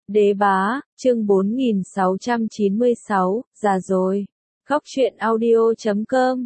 Đế bá, chương 4696, già rồi. Góc truyện audio.com.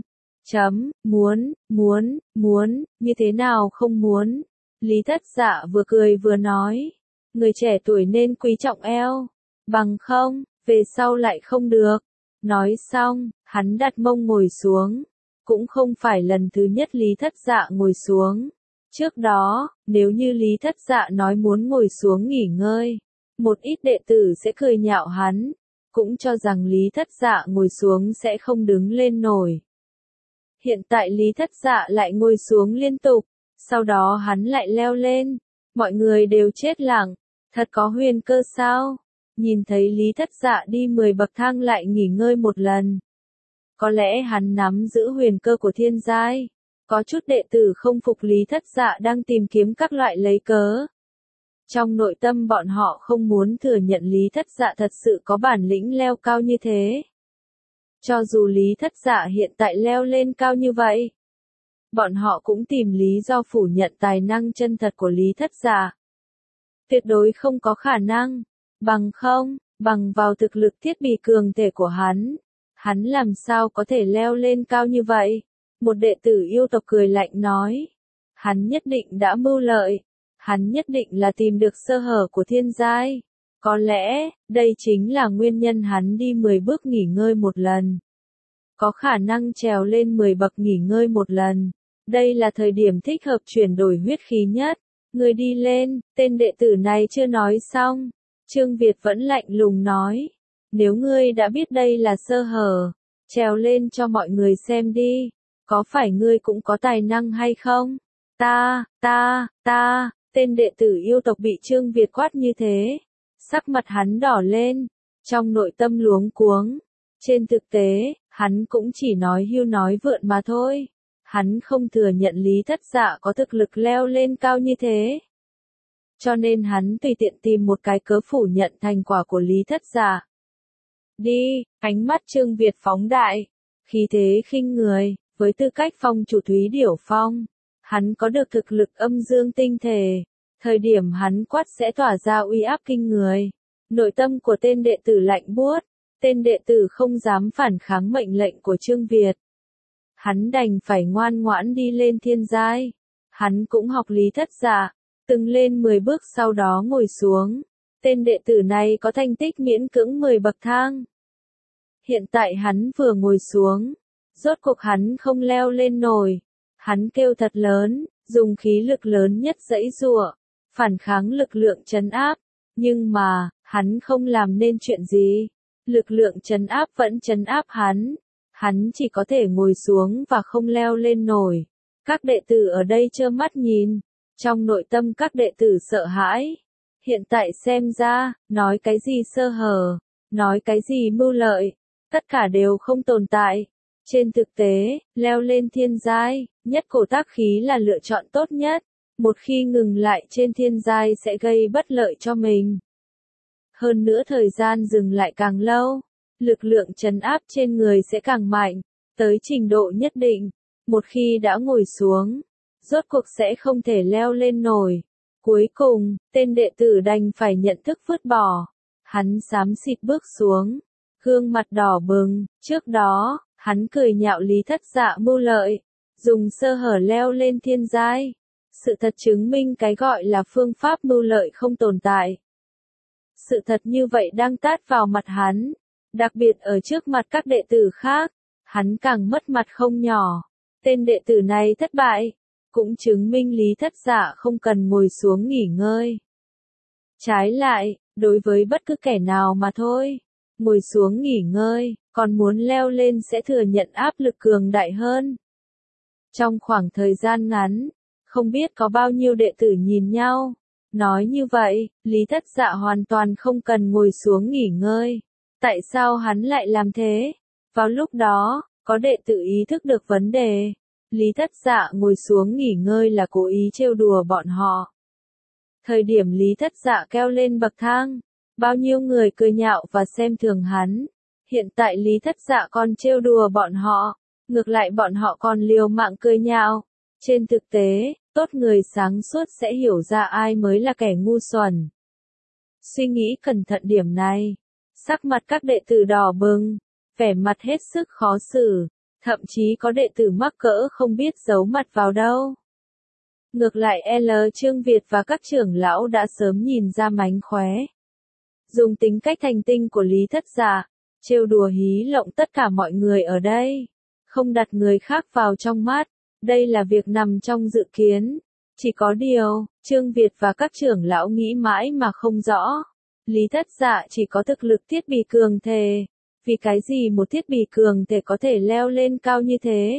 Muốn, như thế nào không muốn. Lý Thất Dạ vừa cười vừa nói. Người trẻ tuổi nên quý trọng eo. Bằng không, về sau lại không được. Nói xong, hắn đặt mông ngồi xuống. Cũng không phải lần thứ nhất Lý Thất Dạ ngồi xuống. Trước đó, nếu như Lý Thất Dạ nói muốn ngồi xuống nghỉ ngơi, một ít đệ tử sẽ cười nhạo hắn, cũng cho rằng Lý Thất Dạ ngồi xuống sẽ không đứng lên nổi. Hiện tại Lý Thất Dạ lại ngồi xuống liên tục, sau đó hắn lại leo lên, mọi người đều chết lặng, thật có huyền cơ sao? Nhìn thấy Lý Thất Dạ đi 10 bậc thang lại nghỉ ngơi một lần. Có lẽ hắn nắm giữ huyền cơ của thiên giai. Có chút đệ tử không phục Lý Thất Dạ đang tìm kiếm các loại lấy cớ. Trong nội tâm bọn họ không muốn thừa nhận Lý Thất Dạ thật sự có bản lĩnh leo cao như thế. Cho dù Lý Thất Dạ hiện tại leo lên cao như vậy, bọn họ cũng tìm lý do phủ nhận tài năng chân thật của Lý Thất Dạ. Tuyệt đối không có khả năng, bằng vào thực lực thiết bị cường thể của hắn làm sao có thể leo lên cao như vậy? Một đệ tử yêu tộc cười lạnh nói, hắn nhất định đã mưu lợi, hắn nhất định là tìm được sơ hở của thiên giai. Có lẽ, đây chính là nguyên nhân hắn đi 10 bước nghỉ ngơi một lần. Có khả năng trèo lên 10 bậc nghỉ ngơi một lần. Đây là thời điểm thích hợp chuyển đổi huyết khí nhất. Người đi lên, tên đệ tử này chưa nói xong. Trương Việt vẫn lạnh lùng nói, nếu ngươi đã biết đây là sơ hở, trèo lên cho mọi người xem đi. Có phải ngươi cũng có tài năng hay không? Tên đệ tử yêu tộc bị Trương Việt quát như thế. Sắc mặt hắn đỏ lên, trong nội tâm luống cuống. Trên thực tế, hắn cũng chỉ nói hưu nói vượn mà thôi. Hắn không thừa nhận Lý Thất Dạ có thực lực leo lên cao như thế. Cho nên hắn tùy tiện tìm một cái cớ phủ nhận thành quả của Lý Thất Dạ. Đi, ánh mắt Trương Việt phóng đại, khí thế khinh người. Với tư cách phong chủ Thúy Điểu Phong, hắn có được thực lực âm dương tinh thể. Thời điểm hắn quát sẽ tỏa ra uy áp kinh người. Nội tâm của tên đệ tử lạnh buốt, tên đệ tử không dám phản kháng mệnh lệnh của Trương Việt. Hắn đành phải ngoan ngoãn đi lên thiên giai. Hắn cũng học Lý Thất Dạ, từng lên 10 bước sau đó ngồi xuống. Tên đệ tử này có thành tích miễn cưỡng 10 bậc thang. Hiện tại hắn vừa ngồi xuống. Rốt cuộc hắn không leo lên nổi. Hắn kêu thật lớn, dùng khí lực lớn nhất giãy giụa, phản kháng lực lượng trấn áp. Nhưng mà, hắn không làm nên chuyện gì. Lực lượng trấn áp vẫn trấn áp hắn. Hắn chỉ có thể ngồi xuống và không leo lên nổi. Các đệ tử ở đây trơ mắt nhìn. Trong nội tâm các đệ tử sợ hãi. Hiện tại xem ra, nói cái gì sơ hở, nói cái gì mưu lợi, tất cả đều không tồn tại. Trên thực tế, leo lên thiên giai, nhất cổ tác khí là lựa chọn tốt nhất. Một khi ngừng lại trên thiên giai sẽ gây bất lợi cho mình. Hơn nữa thời gian dừng lại càng lâu, lực lượng trấn áp trên người sẽ càng mạnh, tới trình độ nhất định. Một khi đã ngồi xuống, rốt cuộc sẽ không thể leo lên nổi. Cuối cùng, tên đệ tử đành phải nhận thức vứt bỏ. Hắn xám xịt bước xuống, gương mặt đỏ bừng. Trước đó, hắn cười nhạo Lý Thất Dạ mưu lợi, dùng sơ hở leo lên thiên giai. Sự thật chứng minh cái gọi là phương pháp mưu lợi không tồn tại. Sự thật như vậy đang tát vào mặt hắn, đặc biệt ở trước mặt các đệ tử khác, hắn càng mất mặt không nhỏ. Tên đệ tử này thất bại, cũng chứng minh Lý Thất Dạ không cần ngồi xuống nghỉ ngơi. Trái lại, đối với bất cứ kẻ nào mà thôi, ngồi xuống nghỉ ngơi, còn muốn leo lên sẽ thừa nhận áp lực cường đại hơn. Trong khoảng thời gian ngắn, không biết có bao nhiêu đệ tử nhìn nhau. Nói như vậy, Lý Thất Dạ hoàn toàn không cần ngồi xuống nghỉ ngơi. Tại sao hắn lại làm thế? Vào lúc đó, có đệ tử ý thức được vấn đề. Lý Thất Dạ ngồi xuống nghỉ ngơi là cố ý trêu đùa bọn họ. Thời điểm Lý Thất Dạ leo lên bậc thang, bao nhiêu người cười nhạo và xem thường hắn. Hiện tại Lý Thất Dạ còn trêu đùa bọn họ, ngược lại bọn họ còn liều mạng cười nhạo. Trên thực tế, tốt người sáng suốt sẽ hiểu ra ai mới là kẻ ngu xuẩn. Suy nghĩ cẩn thận điểm này. Sắc mặt các đệ tử đỏ bừng, vẻ mặt hết sức khó xử, thậm chí có đệ tử mắc cỡ không biết giấu mặt vào đâu. Ngược lại Trương Việt và các trưởng lão đã sớm nhìn ra mánh khóe. Dùng tính cách thành tinh của Lý Thất Dạ, trêu đùa hí lộng tất cả mọi người ở đây. Không đặt người khác vào trong mắt, đây là việc nằm trong dự kiến. Chỉ có điều, Trương Việt và các trưởng lão nghĩ mãi mà không rõ. Lý Thất Dạ chỉ có thực lực thiết bị cường thể. Vì cái gì một thiết bị cường thể có thể leo lên cao như thế?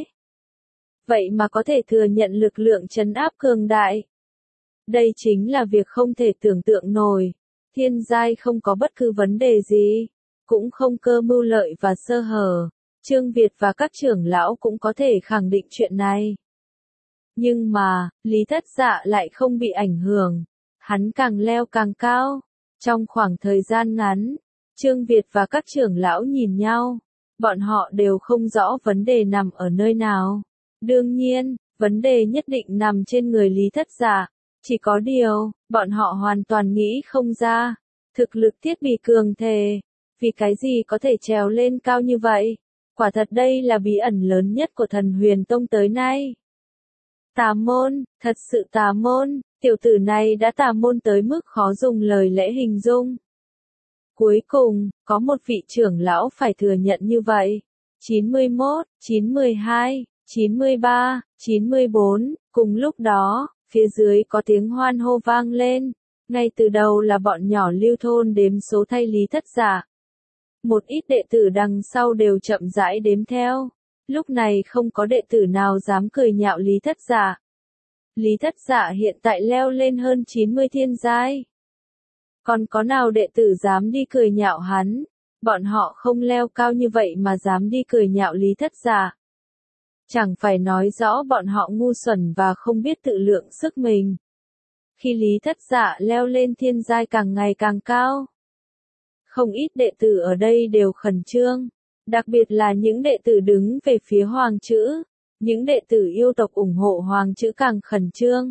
Vậy mà có thể thừa nhận lực lượng trấn áp cường đại. Đây chính là việc không thể tưởng tượng nổi. Thiên giai không có bất cứ vấn đề gì, cũng không cơ mưu lợi và sơ hở. Trương Việt và các trưởng lão cũng có thể khẳng định chuyện này. Nhưng mà, Lý Thất Dạ lại không bị ảnh hưởng. Hắn càng leo càng cao. Trong khoảng thời gian ngắn, Trương Việt và các trưởng lão nhìn nhau. Bọn họ đều không rõ vấn đề nằm ở nơi nào. Đương nhiên, vấn đề nhất định nằm trên người Lý Thất Dạ. Chỉ có điều, bọn họ hoàn toàn nghĩ không ra. Thực lực thiết bị cường thể. Vì cái gì có thể trèo lên cao như vậy? Quả thật đây là bí ẩn lớn nhất của Thần Huyền Tông tới nay. Tà môn, thật sự tà môn, tiểu tử này đã tà môn tới mức khó dùng lời lẽ hình dung. Cuối cùng, có một vị trưởng lão phải thừa nhận như vậy. 91, 92, 93, 94, cùng lúc đó, phía dưới có tiếng hoan hô vang lên. Ngay từ đầu là bọn nhỏ Lưu thôn đếm số thay Lý Thất Dạ. Một ít đệ tử đằng sau đều chậm rãi đếm theo. Lúc này không có đệ tử nào dám cười nhạo Lý Thất Dạ. Lý Thất Dạ hiện tại leo lên hơn 90 thiên giai. Còn có nào đệ tử dám đi cười nhạo hắn? Bọn họ không leo cao như vậy mà dám đi cười nhạo Lý Thất Dạ. Chẳng phải nói rõ bọn họ ngu xuẩn và không biết tự lượng sức mình. Khi Lý Thất Dạ leo lên thiên giai càng ngày càng cao, không ít đệ tử ở đây đều khẩn trương, đặc biệt là những đệ tử đứng về phía Hoàng Chữ, những đệ tử yêu tộc ủng hộ Hoàng Chữ càng khẩn trương.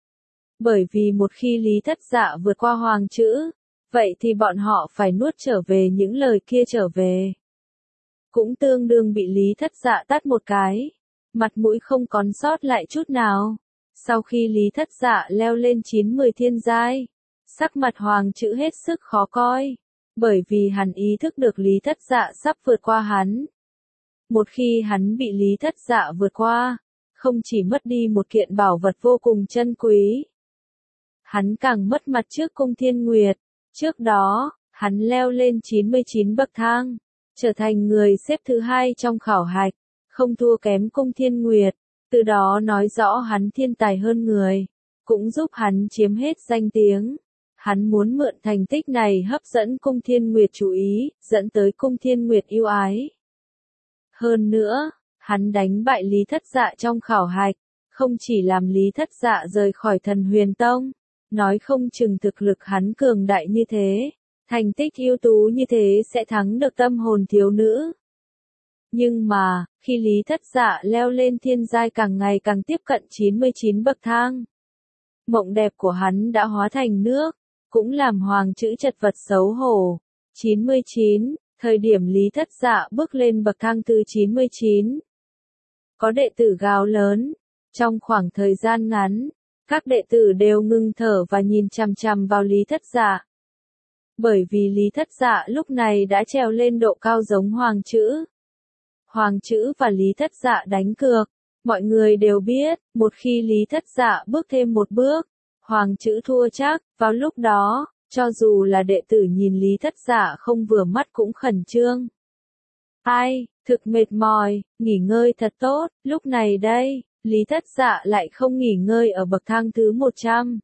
Bởi vì một khi Lý Thất Dạ vượt qua Hoàng Chữ, vậy thì bọn họ phải nuốt trở về những lời kia trở về. Cũng tương đương bị Lý Thất Dạ tát một cái, mặt mũi không còn sót lại chút nào. Sau khi Lý Thất Dạ leo lên 90 thiên giai, sắc mặt Hoàng Chữ hết sức khó coi, bởi vì hắn ý thức được Lý Thất Dạ sắp vượt qua hắn. Một khi hắn bị Lý Thất Dạ vượt qua, không chỉ mất đi một kiện bảo vật vô cùng chân quý, hắn càng mất mặt trước Cung Thiên Nguyệt. Trước đó, hắn leo lên 99 bậc thang, trở thành người xếp thứ 2 trong khảo hạch, không thua kém Cung Thiên Nguyệt, từ đó nói rõ hắn thiên tài hơn người, cũng giúp hắn chiếm hết danh tiếng. Hắn muốn mượn thành tích này hấp dẫn Cung Thiên Nguyệt chú ý, dẫn tới Cung Thiên Nguyệt yêu ái. Hơn nữa, hắn đánh bại Lý Thất Dạ trong khảo hạch, không chỉ làm Lý Thất Dạ rời khỏi Thần Huyền Tông, nói không chừng thực lực hắn cường đại như thế, thành tích ưu tú như thế sẽ thắng được tâm hồn thiếu nữ. Nhưng mà, khi Lý Thất Dạ leo lên thiên giai càng ngày càng tiếp cận 99 bậc thang, mộng đẹp của hắn đã hóa thành nước, cũng làm Hoàng Chữ chật vật xấu hổ. 99, thời điểm Lý Thất Dạ bước lên bậc thang thứ 99. Có đệ tử gào lớn, trong khoảng thời gian ngắn, các đệ tử đều ngưng thở và nhìn chằm chằm vào Lý Thất Dạ. Bởi vì Lý Thất Dạ lúc này đã trèo lên độ cao giống Hoàng Chữ. Hoàng Chữ và Lý Thất Dạ đánh cược, mọi người đều biết, một khi Lý Thất Dạ bước thêm một bước, Hoàng Chữ thua chắc. Vào lúc đó, cho dù là đệ tử nhìn Lý Thất Dạ không vừa mắt cũng khẩn trương. Ai, thực mệt mỏi, nghỉ ngơi thật tốt. Lúc này đây, Lý Thất Dạ lại không nghỉ ngơi ở bậc thang thứ 100,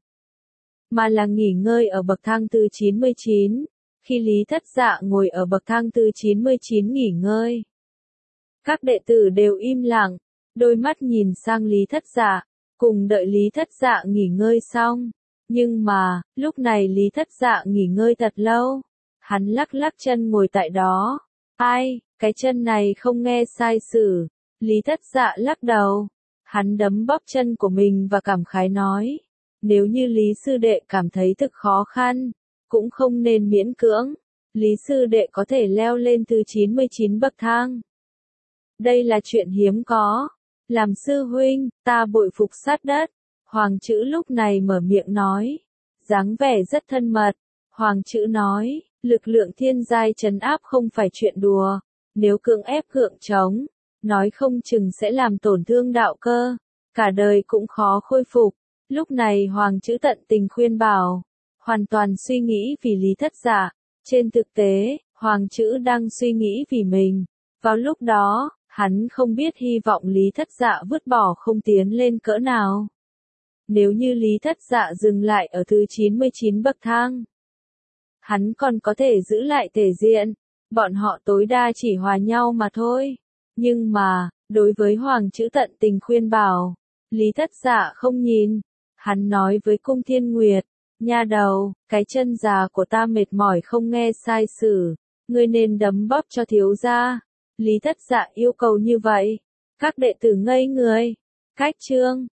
mà là nghỉ ngơi ở bậc thang thứ 99. Khi Lý Thất Dạ ngồi ở bậc thang thứ 99 nghỉ ngơi, các đệ tử đều im lặng, đôi mắt nhìn sang Lý Thất Dạ, cùng đợi Lý Thất Dạ nghỉ ngơi xong. Nhưng mà, lúc này Lý Thất Dạ nghỉ ngơi thật lâu. Hắn lắc lắc chân ngồi tại đó. Ai, cái chân này không nghe sai sử. Lý Thất Dạ lắc đầu. Hắn đấm bóp chân của mình và cảm khái nói. Nếu như Lý sư đệ cảm thấy thực khó khăn, cũng không nên miễn cưỡng. Lý sư đệ có thể leo lên thứ 99 bậc thang. Đây là chuyện hiếm có. Làm sư huynh, ta bội phục sát đất. Hoàng chữ lúc này mở miệng nói. Dáng vẻ rất thân mật. Hoàng chữ nói, lực lượng thiên giai trấn áp không phải chuyện đùa. Nếu cưỡng ép gượng chống, nói không chừng sẽ làm tổn thương đạo cơ. Cả đời cũng khó khôi phục. Lúc này Hoàng chữ tận tình khuyên bảo. Hoàn toàn suy nghĩ vì Lý Thất Dạ. Trên thực tế, Hoàng chữ đang suy nghĩ vì mình. Vào lúc đó, hắn không biết hy vọng Lý Thất Dạ vứt bỏ không tiến lên cỡ nào. Nếu như Lý Thất Dạ dừng lại ở thứ 99 bậc thang, hắn còn có thể giữ lại thể diện, bọn họ tối đa chỉ hòa nhau mà thôi. Nhưng mà, đối với Hoàng chữ tận tình khuyên bảo, Lý Thất Dạ không nhìn. Hắn nói với Cung Thiên Nguyệt, nha đầu, cái chân già của ta mệt mỏi không nghe sai sử, ngươi nên đấm bóp cho thiếu gia. Lý Thất Dạ yêu cầu như vậy, các đệ tử ngây người. Cách chương